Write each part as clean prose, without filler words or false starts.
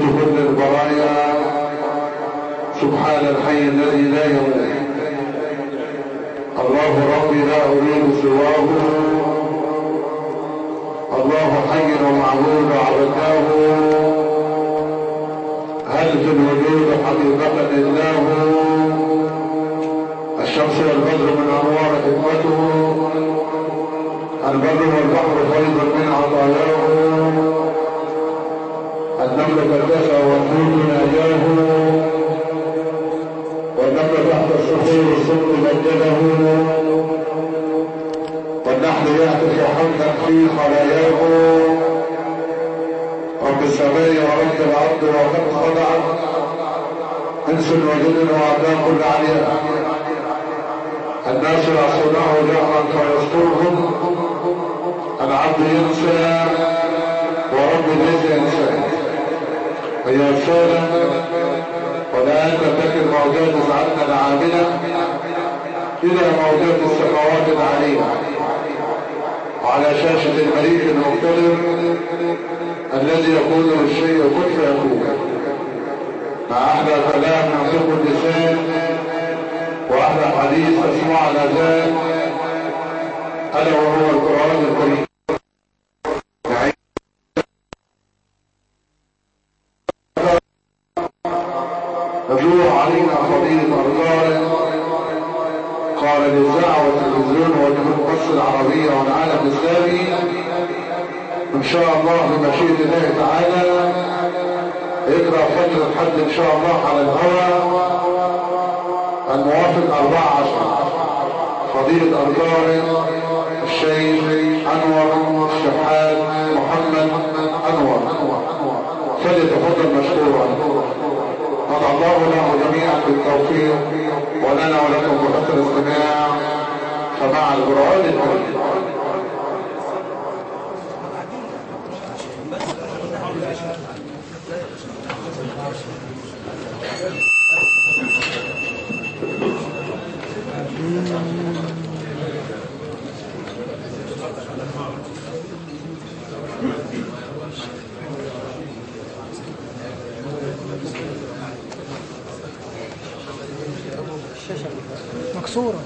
كل البرايا سبحان الحي الذي لا يموت. الله ربي لا أريد سواه، الله حي ومعبود عبدناه، هل في الوجود حقيقة الله، الشمس والبدر من أنوار حكمته، البر والبحر فيض من عطاياه، النمل كالكسى والحوت ناجاه، والنمل تحت الصخور الصبر مجده، والنحل يهتف حمدا في خلاياه. رب السماء ورب الارض وقد خضعت انس وجن واعداء كل عليها، الناس يعصونه جهرا فيسطرهم، العبد ينسى ورب ليس انسان. ايها الساده، والان تتكل موجات سعادتنا العامله الى موجات السماوات العليه على شاشه المليك المقتدر الذي يقول للشيء كن فيكون، مع احلى كلام ينطق اللسان واحلى حديث تسمع الاذان، الا وهو القران الكريم. يدور علينا فضيله القارئ قال الاذاعه والتلفزيون والمصر العربيه والعالم الاسلامي ان شاء الله بمشيئه الله تعالى يقرا فجر الحد ان شاء الله على الهواء الموافق 14. فضيله القارئ الشيخ انور الشحات محمد انور فليتفضل مشكورا. قضى الله له جميعا بالتوفيق ولنا ولكم بحسن الاستماع، فمع القرآن الكريم. مكسورة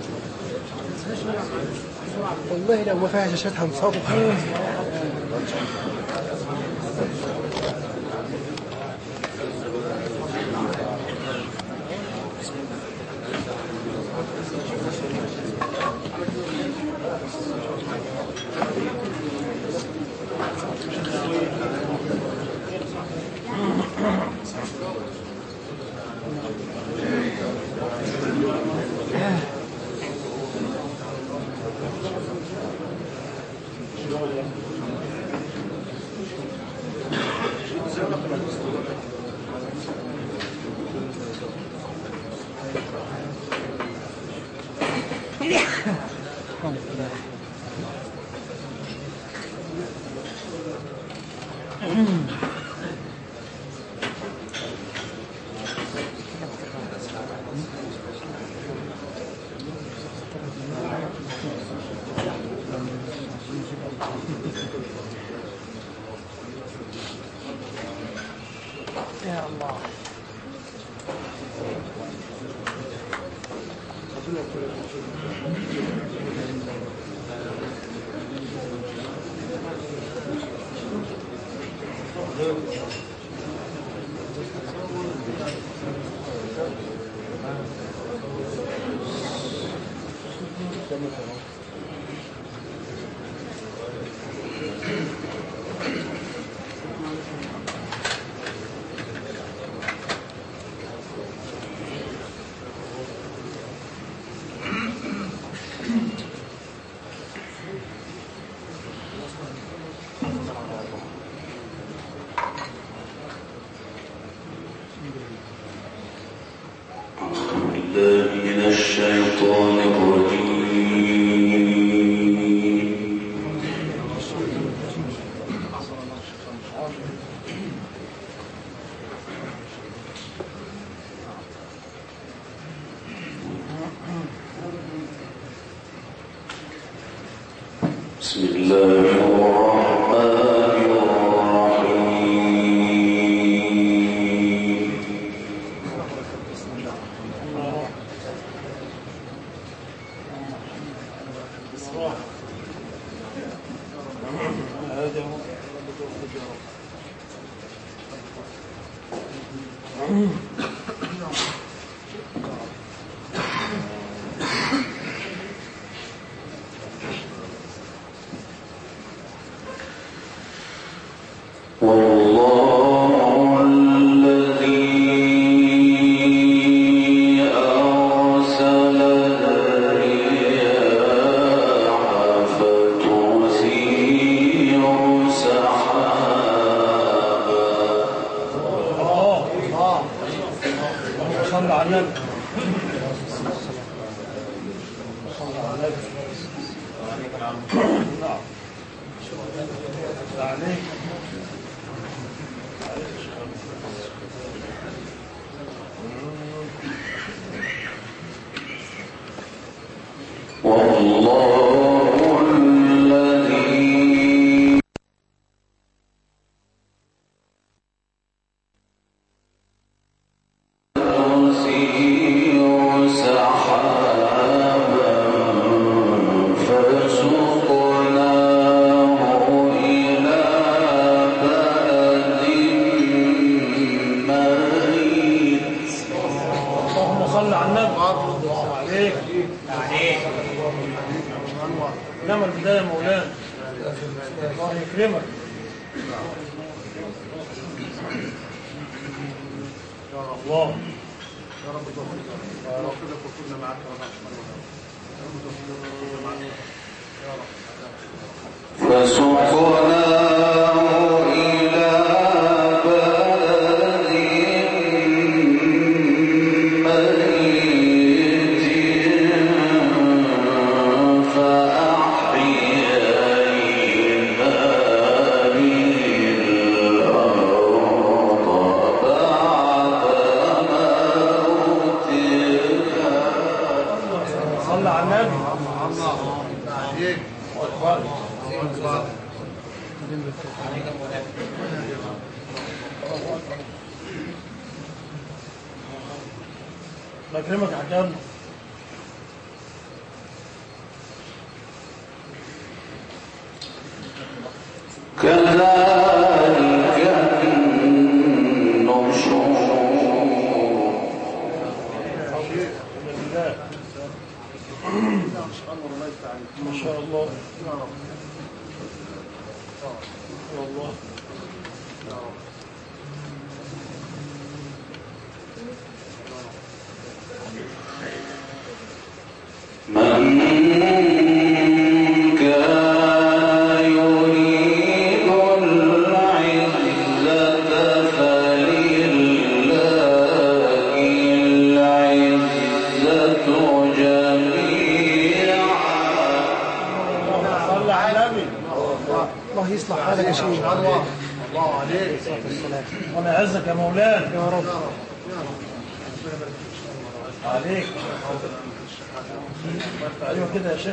والله، لو ما فيها شاشات هنصابه. يا الله. من الشيطان الرجيم. بسم الله الرحمن الرحيم. بكرمك عجبنا كذلك النشور ما شاء الله والله من كان يريد العزة فلله العزة جميعا. صلى على النبي. الله يصلح حالك يا شيخ. الله عليك. الله يعزك يا مولانا يا رب. عليك. ايوه كده يا شيخ.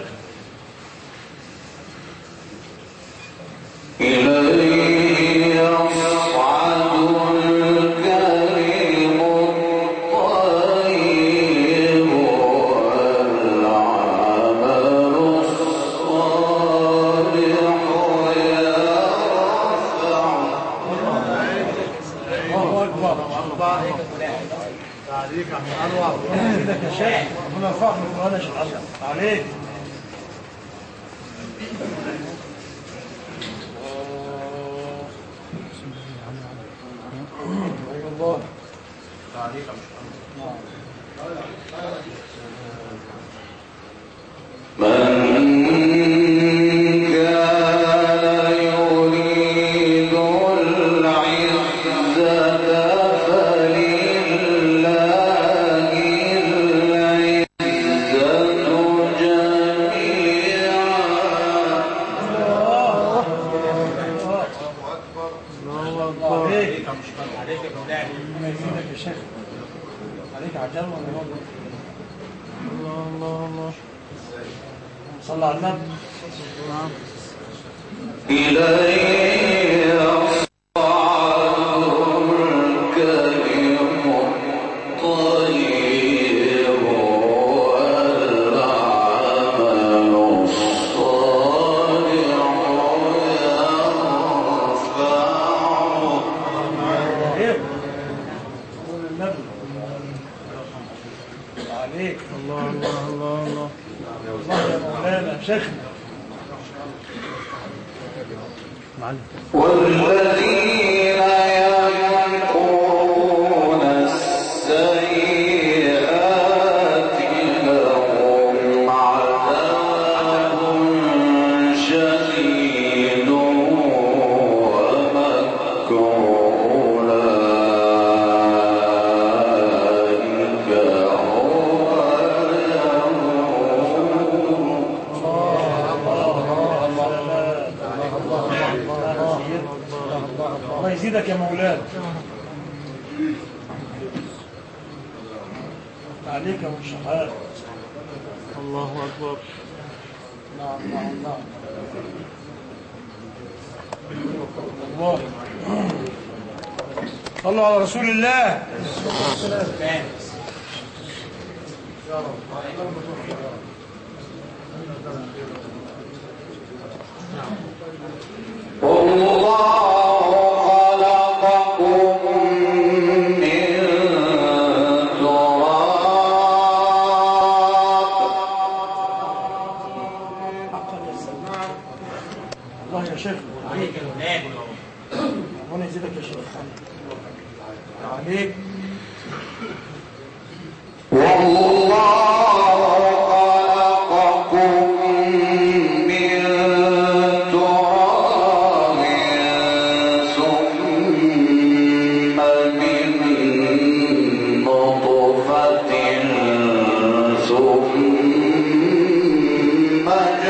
إليه يصعد الكلم الطيب والعمل الصالح يرفعه. الله اكبر. عليك يا انور. ايدك يا شيخ. ربنا يرفعك من القران يا شيخ حسن. عليك. الله عليك من كان يريد العزة فلله العزة جميعا. عليك يا مولانا. ما يفيدك يا شيخ. عليك عجل ولا الله الله الله. صلى على النبي. إليه يصعد الكلم الطيب والعمل الصالح يرفعه. عليك. الله الله الله الله. الله يا مولانا شيخنا. معلم. والذين يمكرون السيئات لهم عذاب شديد ومكر أولئك الله يزيدك يا مولانا. عليك يا والشحات. الله أكبر. نعم نعم نعم. الله. صلوا على رسول الله. والله خلقكم من تراب. الله يا شيخ. عليك يا ولاد. ربنا يزيدك يا شيخ. عليك. والله خلقكم من تراب ثم من نطفة ثم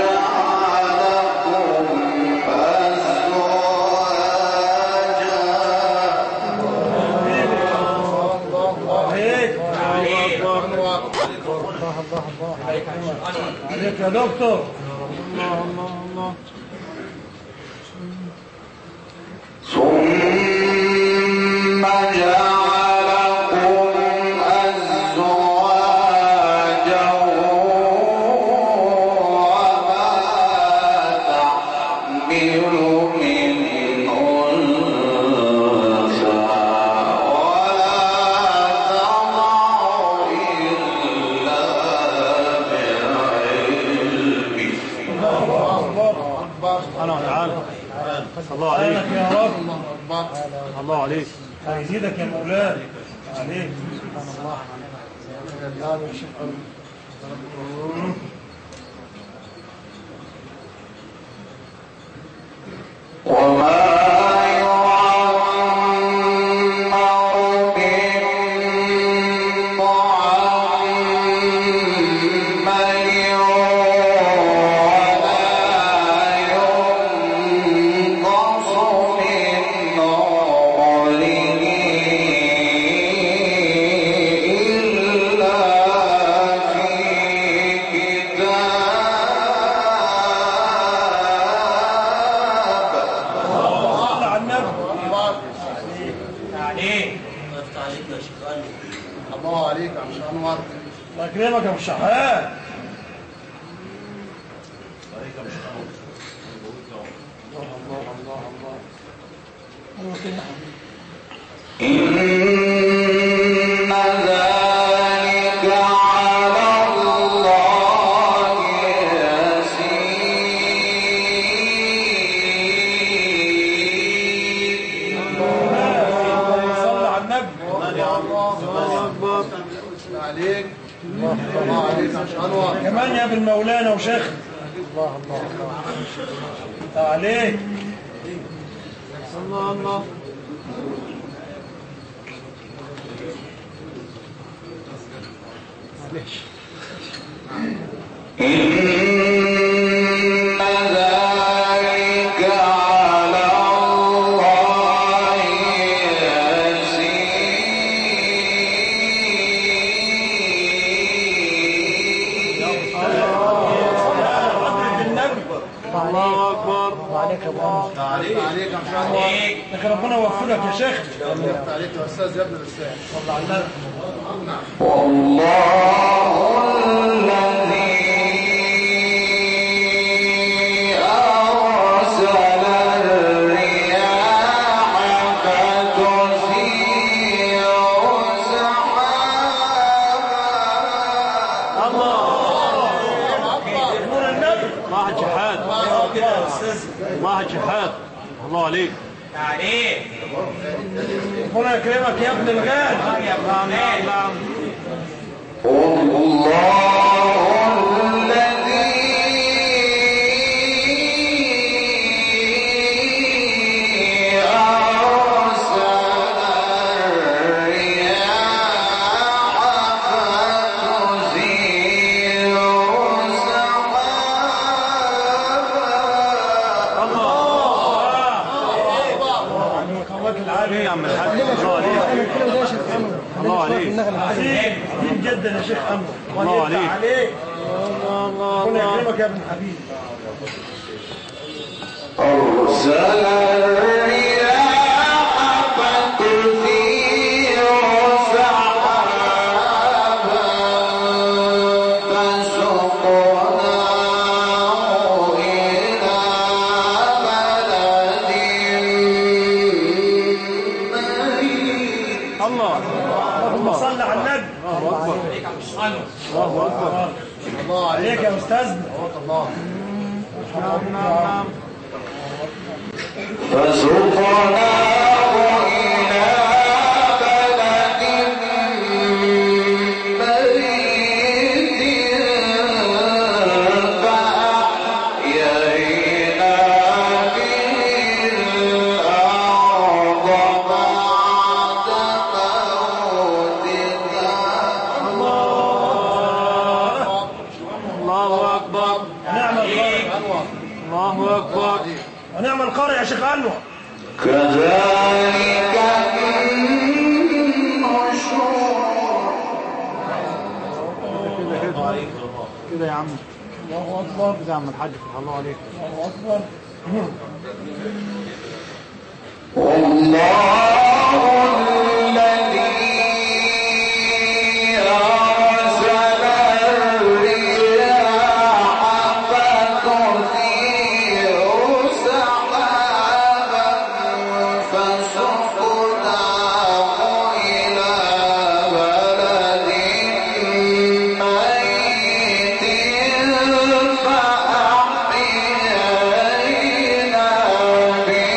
جعلكم أزواجا. عليك يا دكتور. الله الله الله. ثم جعلكم أزواجا وما تحمل من أنثى ولا تضع إلا بعلمه. أنا تعالى. الله عليك. عليك يا رب. الله عليك. يزيدك يا مولانا. عليك. نعم يا شيخ. وما يعمر من معمر ولا ينقص من عمره إلا في كتاب. صل على النبي. الله عليك يا عم انور. الله يكرمك يا ابو الشحات. إن ذلك على الله يسير. صل على النبي. عليك. الله عليك يا عم انور. كمان يا ابن مولانا وشيخ. الله الله الله. عليك. الله الله. إن ذلك على الله يسير. الله أكبر. وعليك يا ابو عليك عليك يا عم انور. لكن ربنا يوفقك يا شيخ. عليك يا استاذ يا ابن الاستاذ. صل على النبي. والله الذي أرسل الرياح فتثير سحابا الله شحات. الله عليك. عليك. ربنا يكرمك يا ابن الغالي. نعم نعم نعم. ايه يا عم الحاج. الله عليك. الله عليك. عظيم جدا يا شيخ أمر. الله عليك. الله ربنا يكرمك يا ابن الحبيب. أرسل الرياح فتثير سحابا فسقناه إلى بلد ميت. الله. اللهم صل على النبي. الله اكبر. الله اكبر. الله عليك يا أستاذنا. الله. نعم نعم. فسقناه إلى بلد ميت فأحيينا به الأرض بعد موتها. الله اكبر. نعم القارئ. الله اكبر. ونعم القارئ يا شيخ أنور. كذلك النشور. كده يا عم. الله أكبر. كده يا عم الحاج. الله عليك. الله أكبر. والله الذي أرسل الرياح فتثير سحابا فسقناه إلى بلد ميت فأحيينا به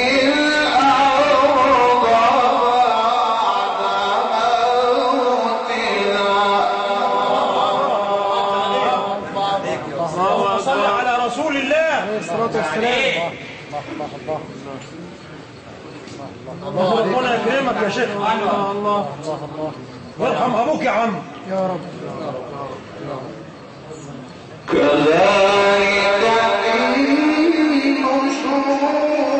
الأرض بعد موتها. اللهم صل على رسول الله. الصلاة والسلام. ربنا يكرمك يا شيخ. الله الله. وارحم أبوك يا عم. يا رب. كذلك النشور.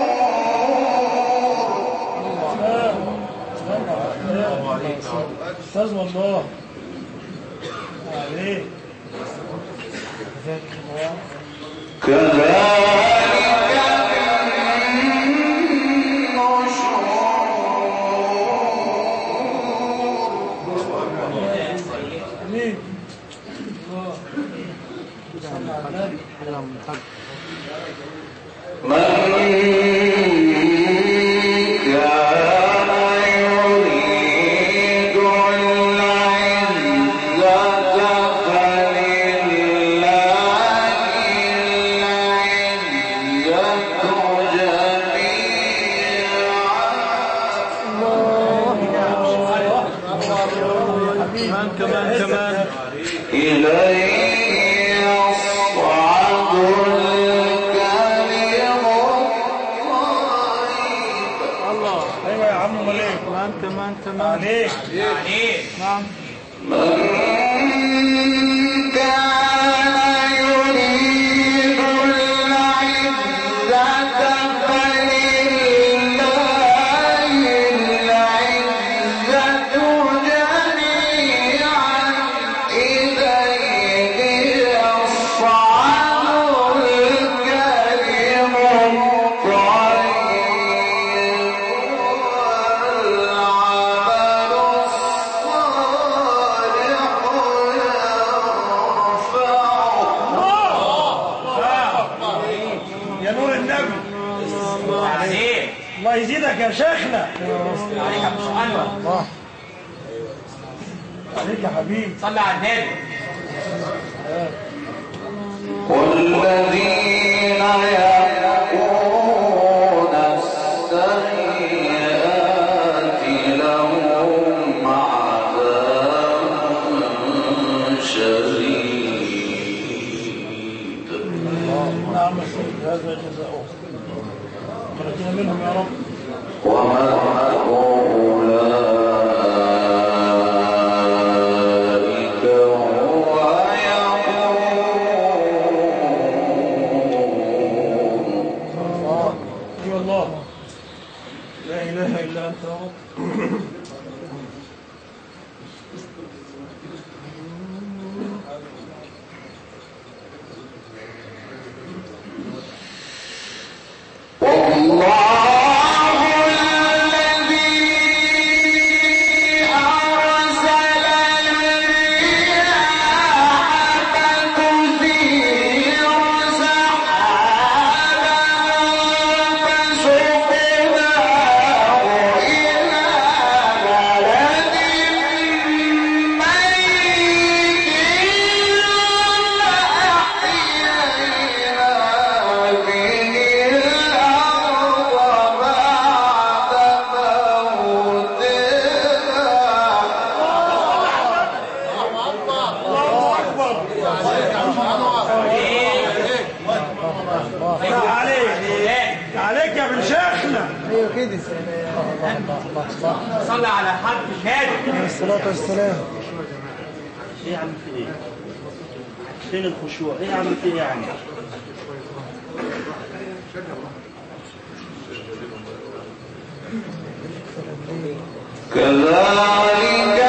أستاذ والله عليك. كذلك النشور. أمين. كده يا عم الحاج. من كان يريد العزة فلله العزة جميعا. كمان إليه يصعد الكلم الطيب. الله. أيوة يا عم أمال إيه؟ كمان عليك. نعم. من كان يريد العزة فلله العزة جميعا. إليه يصعد الكلم الطيب والعمل الصالح يرفعه. يا نور النبي. عليك. الله يزيدك يا شيخنا. عليك يا مشعل. عليك يا حبيبي. صلى على النبي. والذين يقولون كده. صلى على حد كاذب. عليه الصلاة والسلام. ايه يا عم في ايه؟ فين الخشوع؟ ايه يا عم في ايه يعني؟ كذلك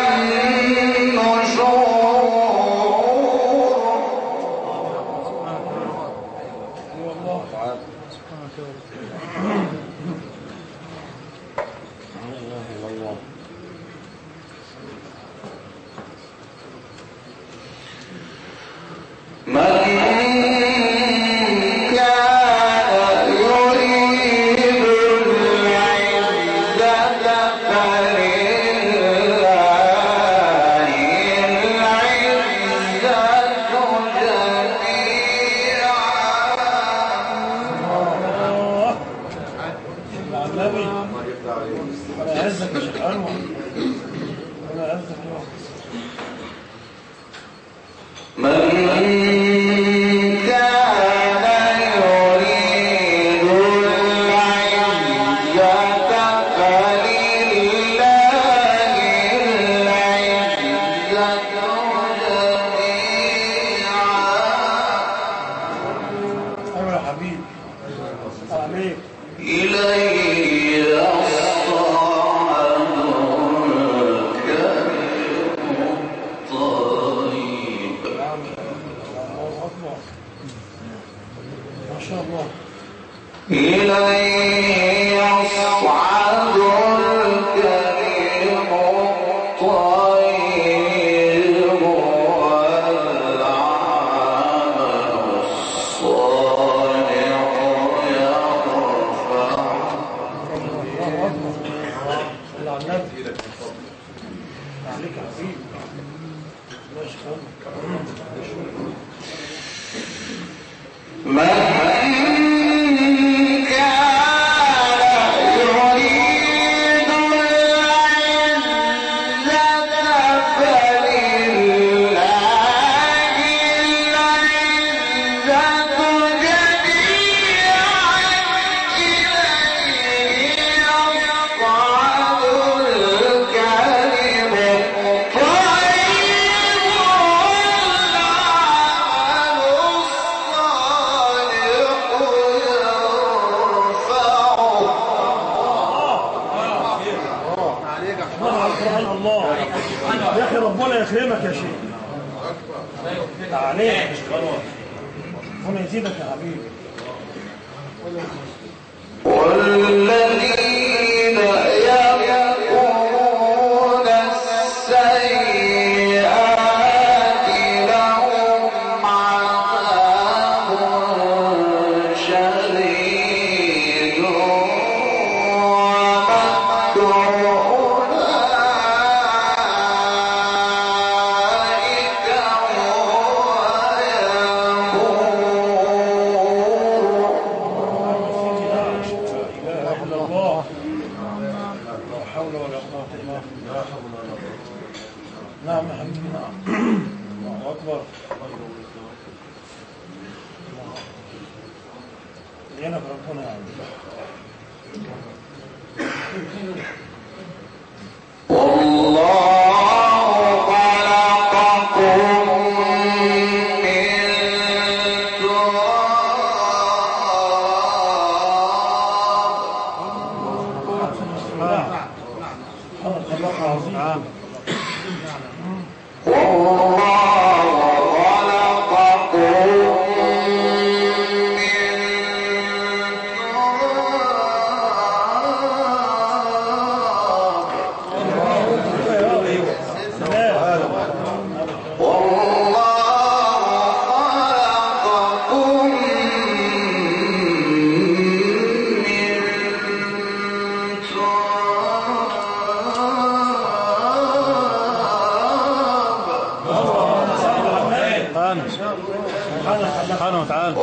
سبحانه وتعالى.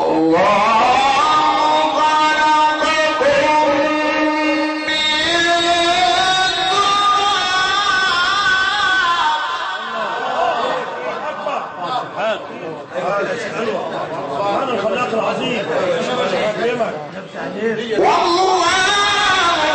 سبحان الخلاق العظيم. والله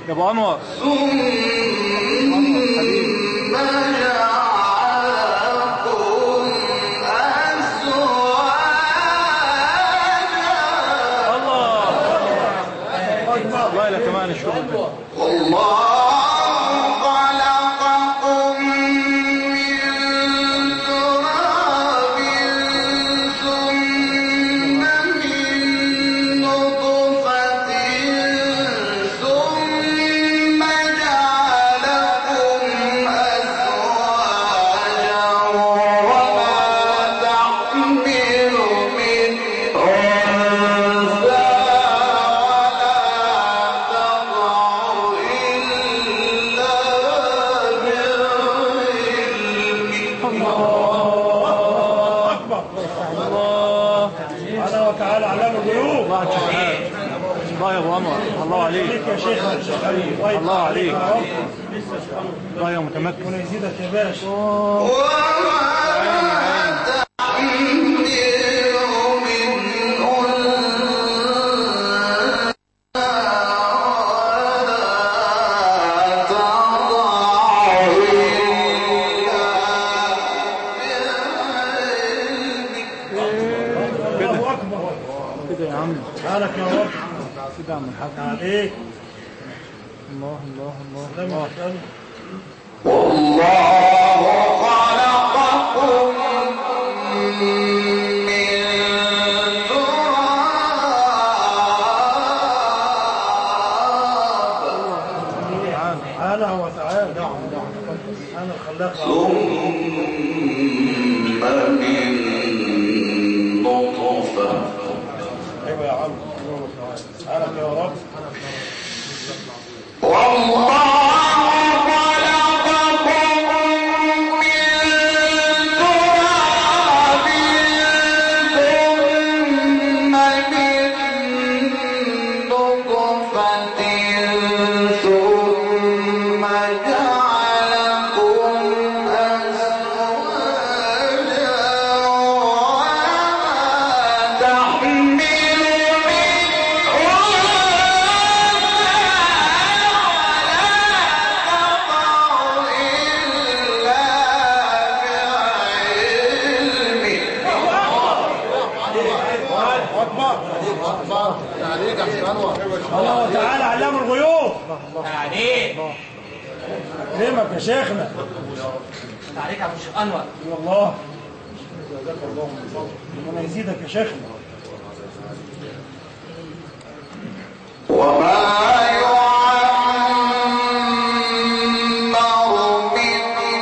يا ابو انور الله لك كمان الشغل الله يا ابو انور الله عليك يا شيخ الله عليك الله يا متمكن ويزيدك يا باشا كده يا عم سبحانك يا رب كده يا عم الحاج عليك الله الله الله سلام الله عليكم. والله خلقكم من تراب سبحانه وتعالى سبحان الخلاق ثم من نطفة ايوه يا عم سبحانك يا رب والله الله تعالى علام الغيوب تعليق كلمك يا شيخنا تعليق يا ابو الشيخ انور والله جزاك الله من فضل ربنا يزيدك يا شيخنا وما يعمر من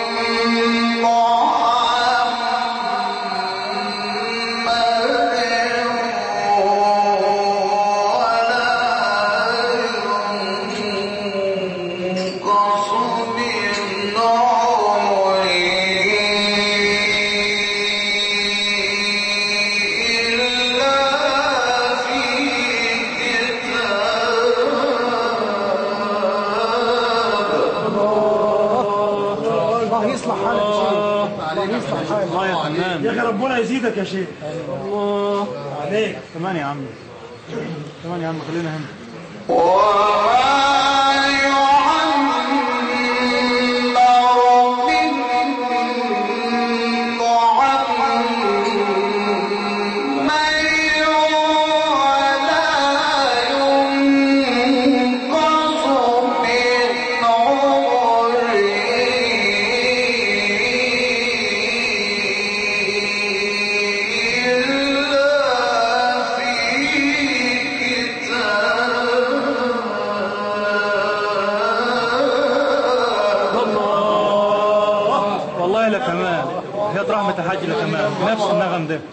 الله يا فنان يا اخي ربنا يزيدك يا شيخ الله عليك كمان يا عم كمان يا عم خلينا هنا والله لا كمان هي رحمة الحاج لا كمان بنفس النغم ده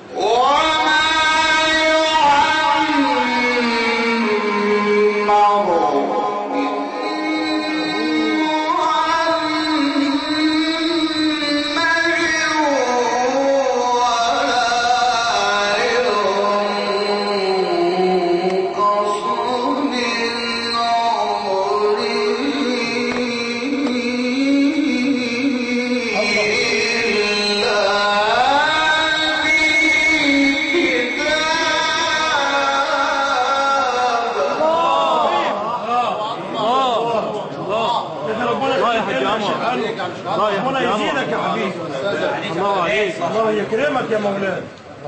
إلا أنور. ربنا يزيدك يا حبيبي. الله عليك. الله يكرمك يا مولانا.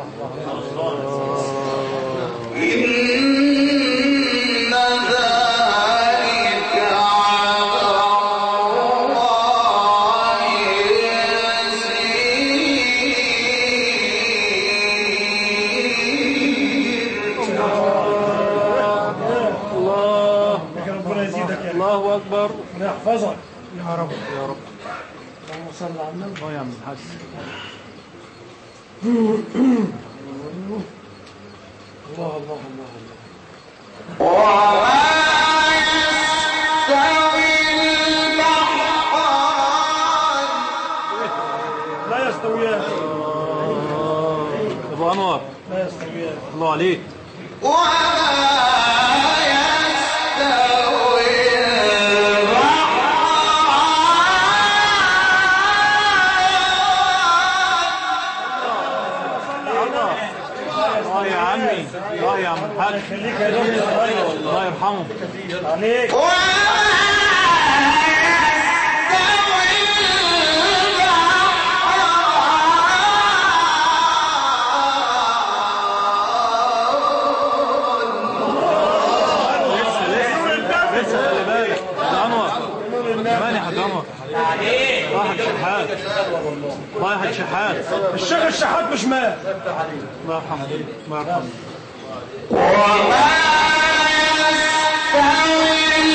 الله أكبر. يحفظك يا رب يا رب. اللهم صل على النبي. الله يا عم الحاج. الله الله الله وما يستوي البحران لا يستويان. أبو أنور. لا يستويان. الله عليك. الله يا عم الحاج. خليك يا دكتور. الله يرحمه عليك. لسه خلي بالك يا أنور. كمان يا حاج أنور. راحت شحات. راحت شحات. الشيخ الشحات مش مات. الله يرحمه. الله يرحمه. وما يستوي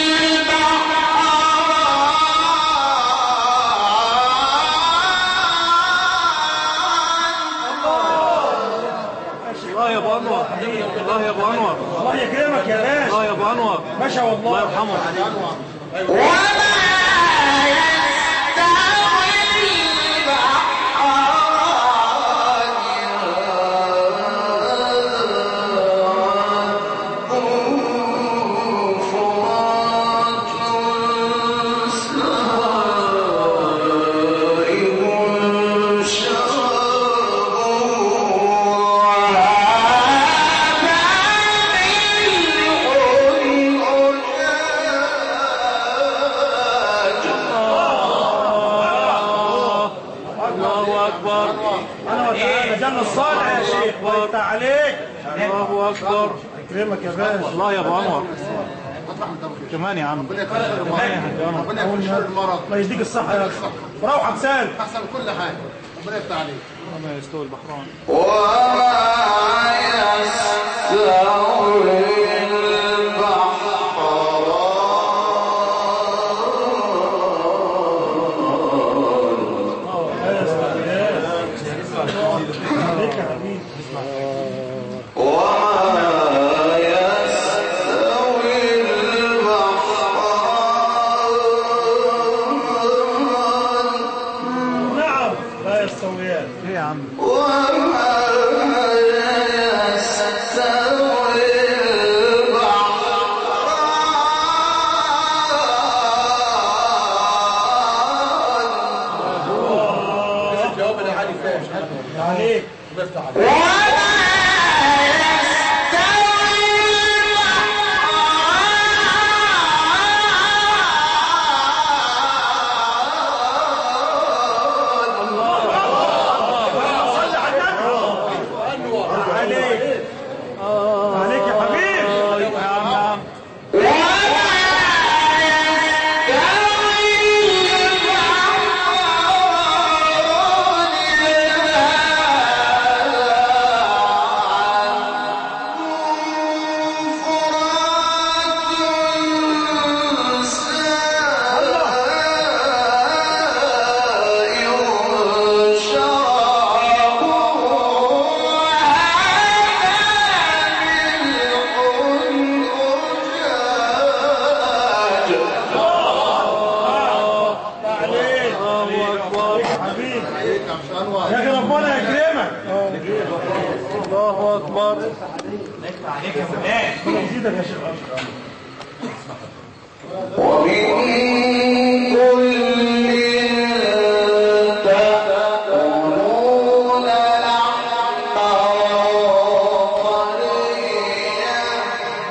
الله يا ابو انور. الله يا ابو انور. الله يكرمك يا باشا. الله يا ابو انور. ما شاء الله. الله يرحمه. الله اكبر. يكرمك يا باشا. الله يا ابو انور. كمان يا عم. كمان يا حاج انور. ربنا يكون شر المرض. الله يديك الصحه يا اخي. روحك سالم. احسن كل حاجه. ربنا يفتح عليك. وما يستوي البحران. وما يستوي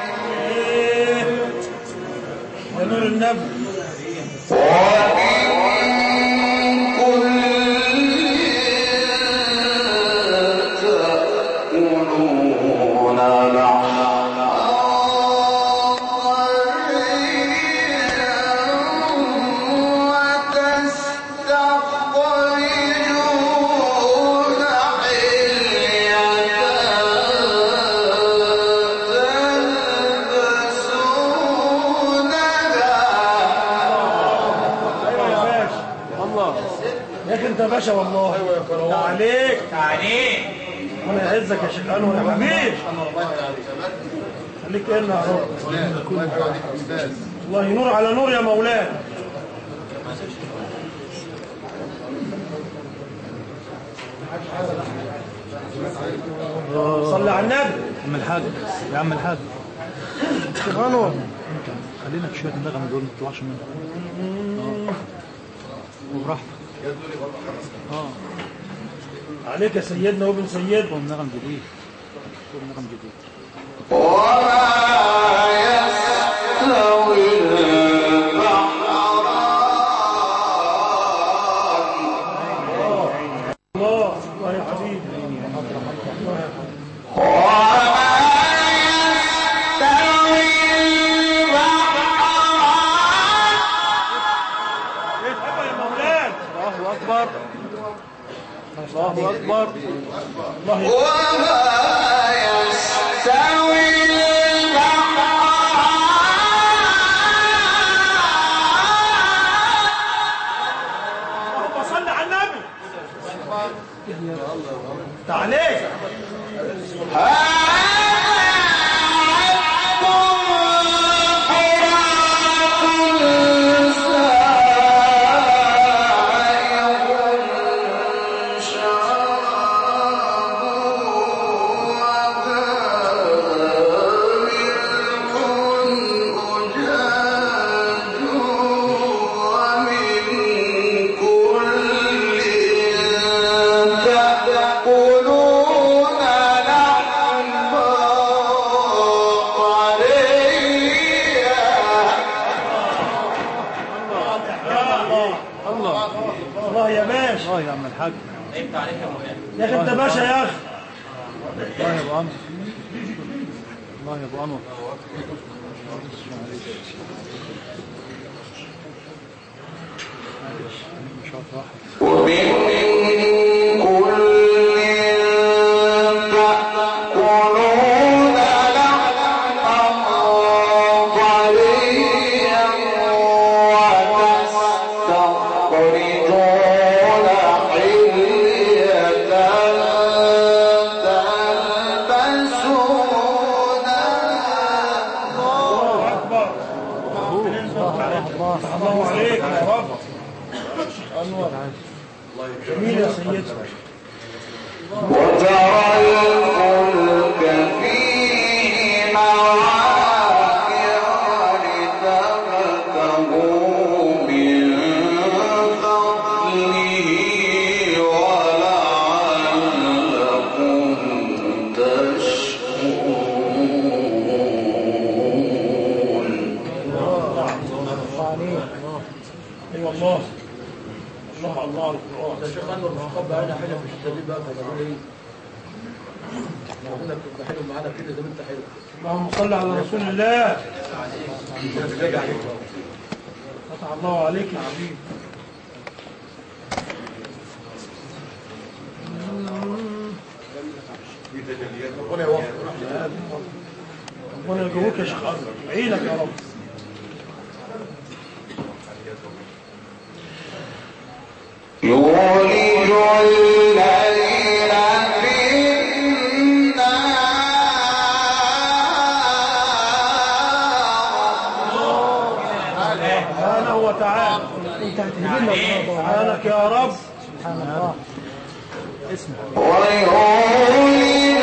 يا نور النبي. انت يا باشا والله. تعاليك وانا يعزك يا شيخ انور يا حبيبي. خليك لنا يا رب. الله ينور على نور يا مولاي. صلي على النبي. عم الحاج يا عم الحاج شيخ انور خلينا في شويه النغم دول ما تطلعش منهم. وبراحتك. عليك يا سيدنا وابن سيدنا. نغم جديد. نغم جديد. وما يستوي الله يا حبيبي. الله أكبر. وما يستوي اللهم صل على النبي. تعاليك. الله يا باشا. الله يا عم الحاج. يا اخي انت باشا يا اخي. الله يا ابو انور. الله يا ابو انور. ومن كل تأكلون لحما طريا وتستخرجون حلية تلبسونها. الله اكبر. الله عليك يا رب. انور جميل يا سيدنا. وترى الفلك فيه مواخر لتبتغوا من فضله ولعلكم تشكرون. اي والله. الله الله القرآن. يا شيخ انور مش قبل علينا حاجه في التدريب بقى فنقول ايه؟ ربنا تبقى حلو معانا كده زي ما انت حلو. اللهم صل على رسول الله. فتح الله عليك يا حبيبي. ربنا يوفقك. ربنا يجوك يا شيخ انور. عينك يا رب. يولج الليل في النهار سبحانه وتعالى. انت هتهدينا سبحانك يا رب. سبحان الله. اسمع. ويولج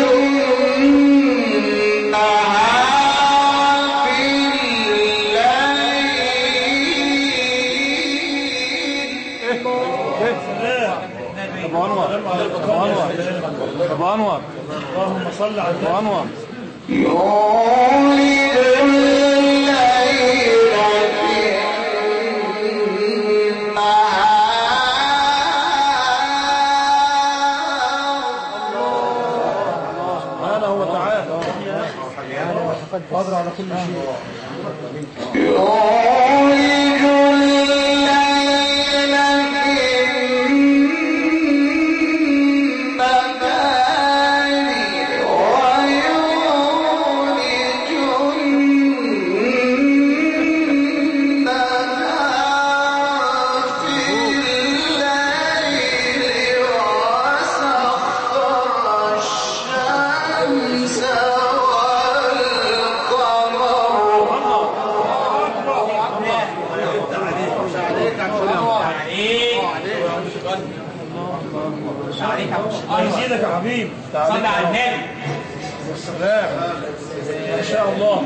النهار في الليل. ابو انور. ابو انور. ابو انور. اللهم صل على ابو انور. يولج الليل في النهار. سبحانه وتعالى. قادر على كل شيء. يولج الليل في النهار ويولج النهار في الليل. تعاليك يا ابو الشيخ انور. يزيدك يا حبيبي. صلي على النبي. والسلام. ما شاء الله.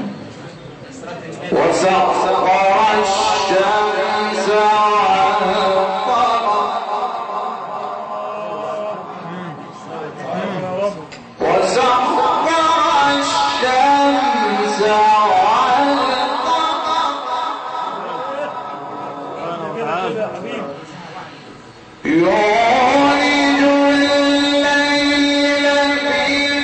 وسخر الشمس والقمر وسخر الشمس والقمر يولج الليل في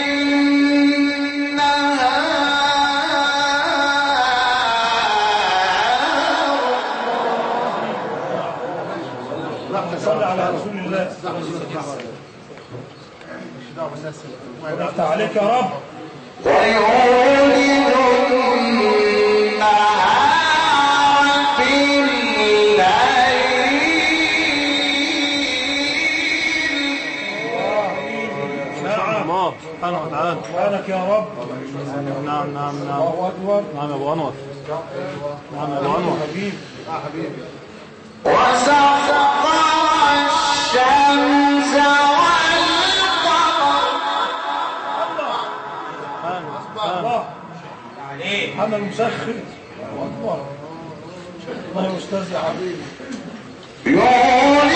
اللهم صل على رسول الله. افتح عليك يا رب. ويولد النهار في الليل الله سبحانه وتعالى. سبحانك يا رب. نعم نعم نعم. الله اكبر. نعم يا ابو انور. نعم يا ابو انور. حبيبي. وسخر الشمس والقمر الله عليك. محمد المسخر. الله اكبر. الله يا استاذ يا حبيبي. يولد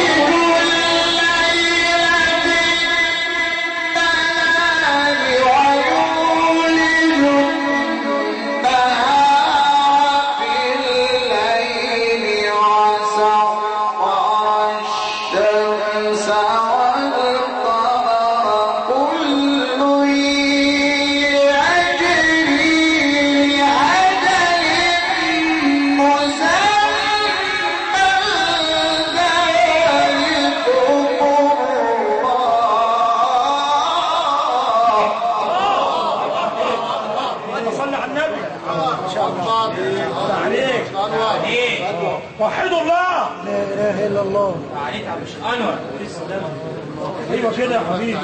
وحدوا الله. لا اله الا الله. تعاليك يا ابو الشيخ انور. ايوه كده يا حبيبي.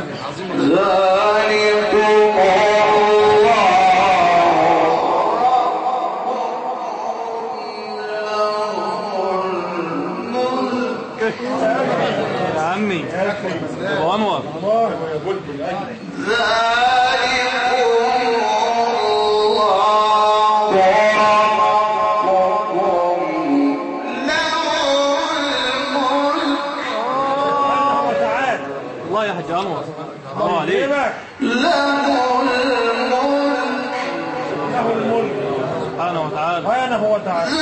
ذلكم يا عمي ابو انور. الله يا حاج انور. الله عليك. له الملك سبحانه وتعالى. سبحانه وتعالى.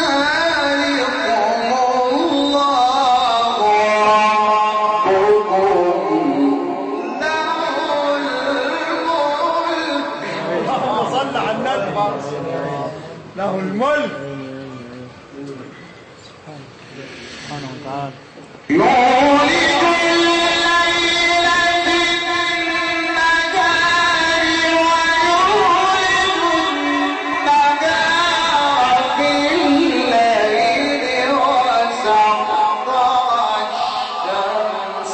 اللهم صل على النبي. له الملك سبحانه وتعالى. يولد الليل في النهار ويولد النهار في الليل وسخر الشمس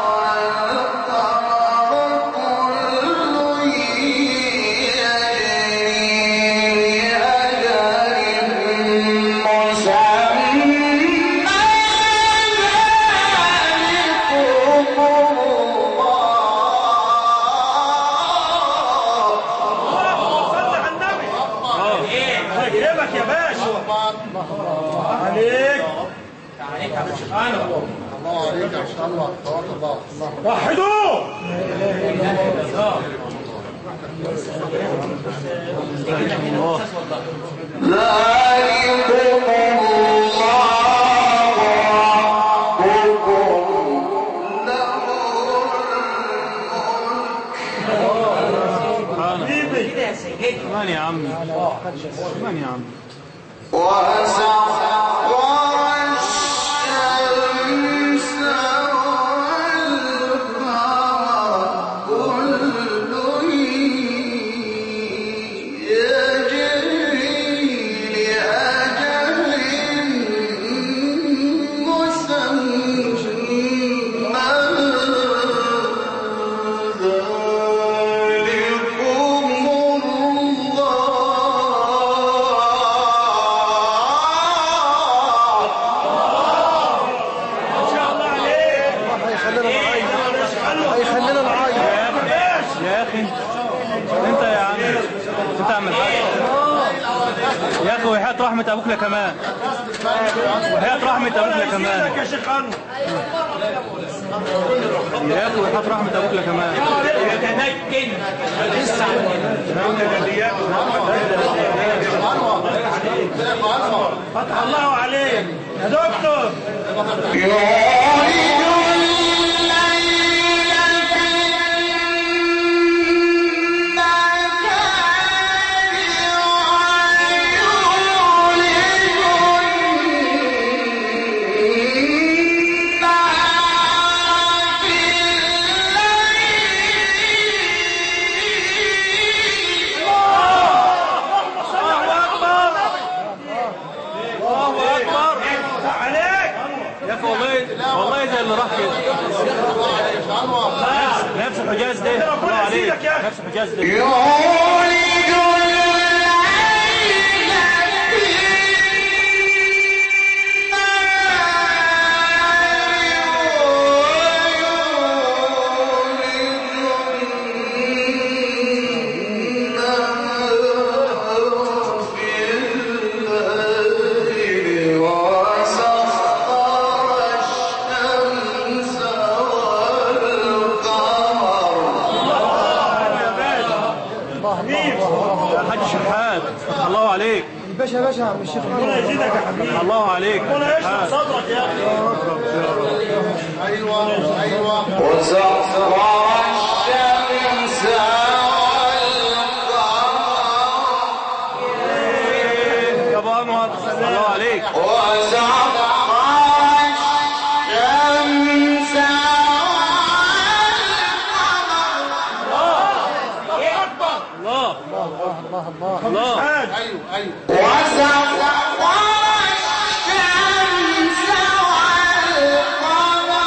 والقمر كل يجري لأجل مسمى هجيبك يا باشا. عليك. تعاليك يا ابو الشيخ انور. الله عليك يا شاء الله. تبارك الله. وحدوا. ذلكم حبيبي. كده يا سيدي. كمان يا عمي. كمان يا عمي. وسخر الشمس والقمر كل يجري لأجل مسمى ذلكم الله رحمة ابوك لكمان، وحياة رحمة ابوك لكمان يا شيخ انور. يا اخي، وحياة رحمة ابوك لكمان. يتمكن فتح الله عليك يا دكتور. والله زي اللي راح كده. نفس الحجاز ده. الله عليك، نفس الحجاز ده. باشا باشا عم الشيخ. ربنا يزيدك يا حبيبي. الله عليك. ربنا يشرح صدرك يا اخي. ايوه ايوه. وسخر الشمس والقمر. يا ابو انور الله عليك. وسخر الشمس الله الله. ايوه ايوه. وسخر الشمس والقمر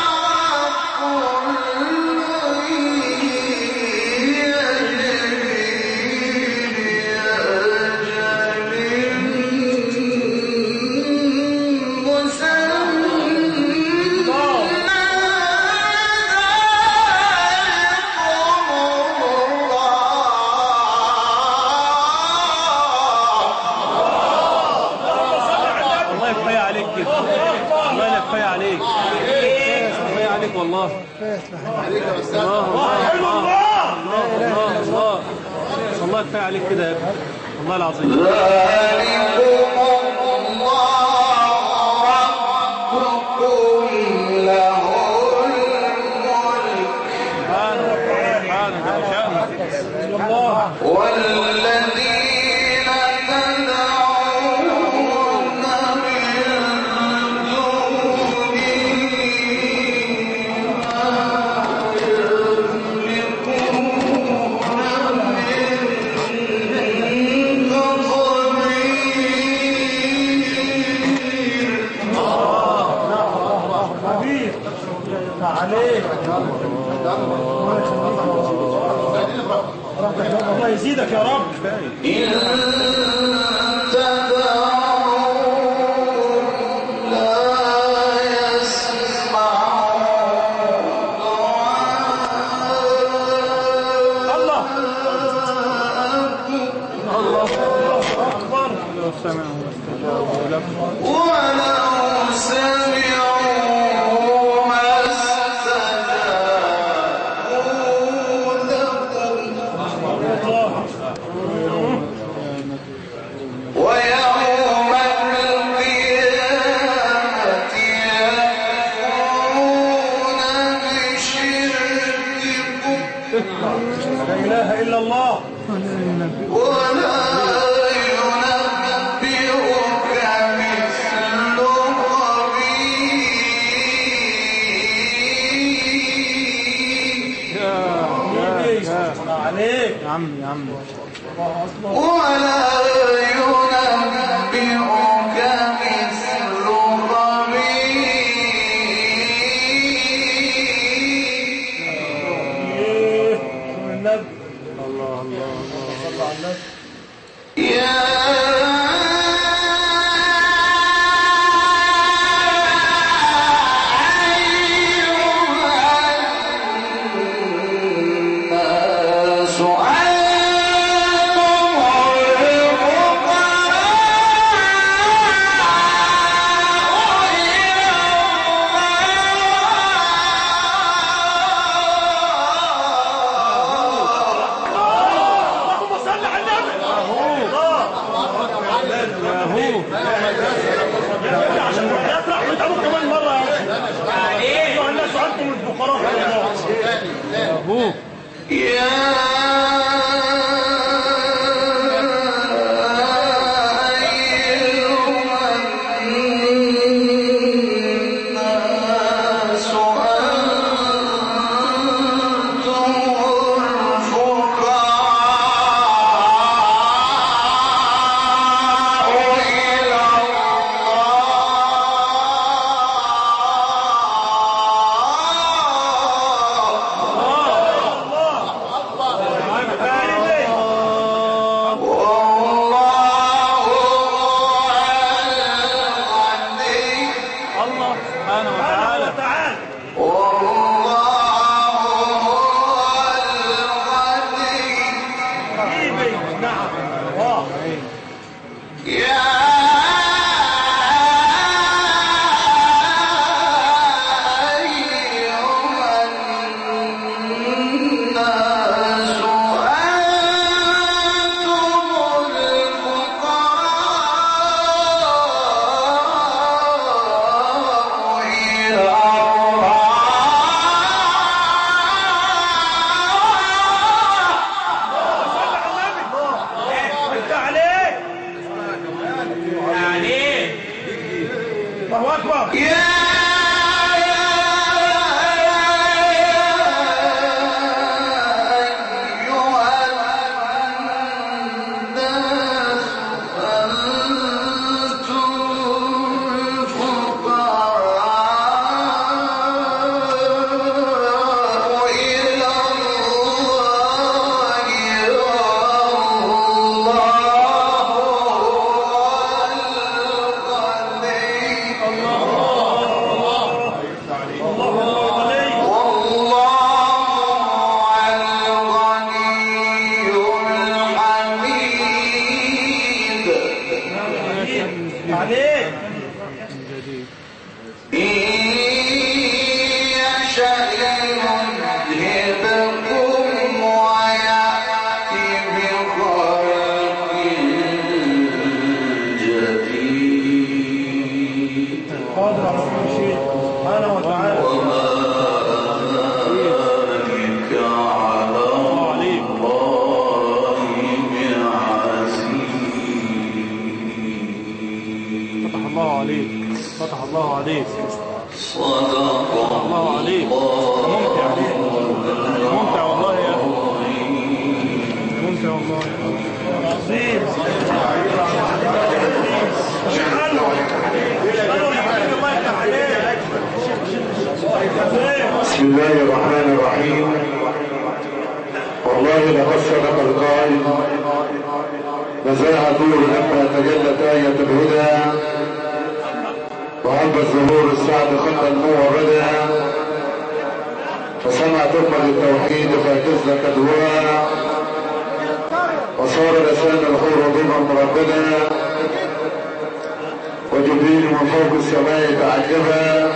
والله. عليك يا استاذ. الله والله كفايه عليك كده يا ابني، والله العظيم. ذلكم الله ربكم له الملك. سبحانك الله. والذين تدعون من دونه عليك. الله يزيدك يا رب. إن تدعون لا يسمعون دعاءكم. الله أكبر. لو سمعوا واستجابوا لكم ولو سمعوا ما استجابوا لكم ويوم القيامة يكفرون بشرككم لا اله الا الله. ولا ينبئك مثل خبير. عليك يا عم يا عم. ولا ينبئك مثل خبير. النبي. الله الله صلى على النبي. يا أيها الناس أنتم بسم الله الرحمن الرحيم. والله لقد صدق القائل نزاع طول لما تجلت آية الهدى وهب الظهور السعد خطا موردا فسمع تكمل التوحيد فاعتز كدواء وصار لسان الحور ضبا مرددا وجبريل من فوق السماء تعجبا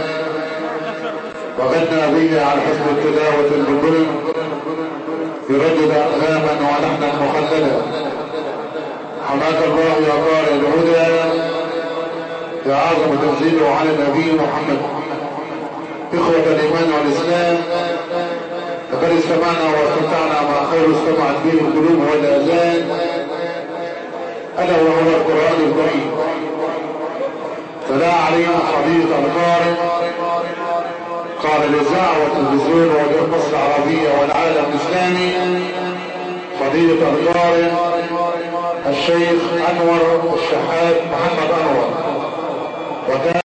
وغنى به على حسب التلاوة البطل يردد أقلاما ولحنا مخلدا. حماك الله يا قارئ الهدى يا أعظم تنزيله على النبي محمد. إخوة الإيمان والإسلام، لقد استمعنا واستمتعنا مع خير استمعت به القلوب والآذان، ألا وهو القرآن الكريم. فلا علينا حديث القارئ قال الإذاعة والتلفزيون والقصة العربية والعالم الإسلامي فضيلة القارئ الشيخ أنور الشحات محمد أنور.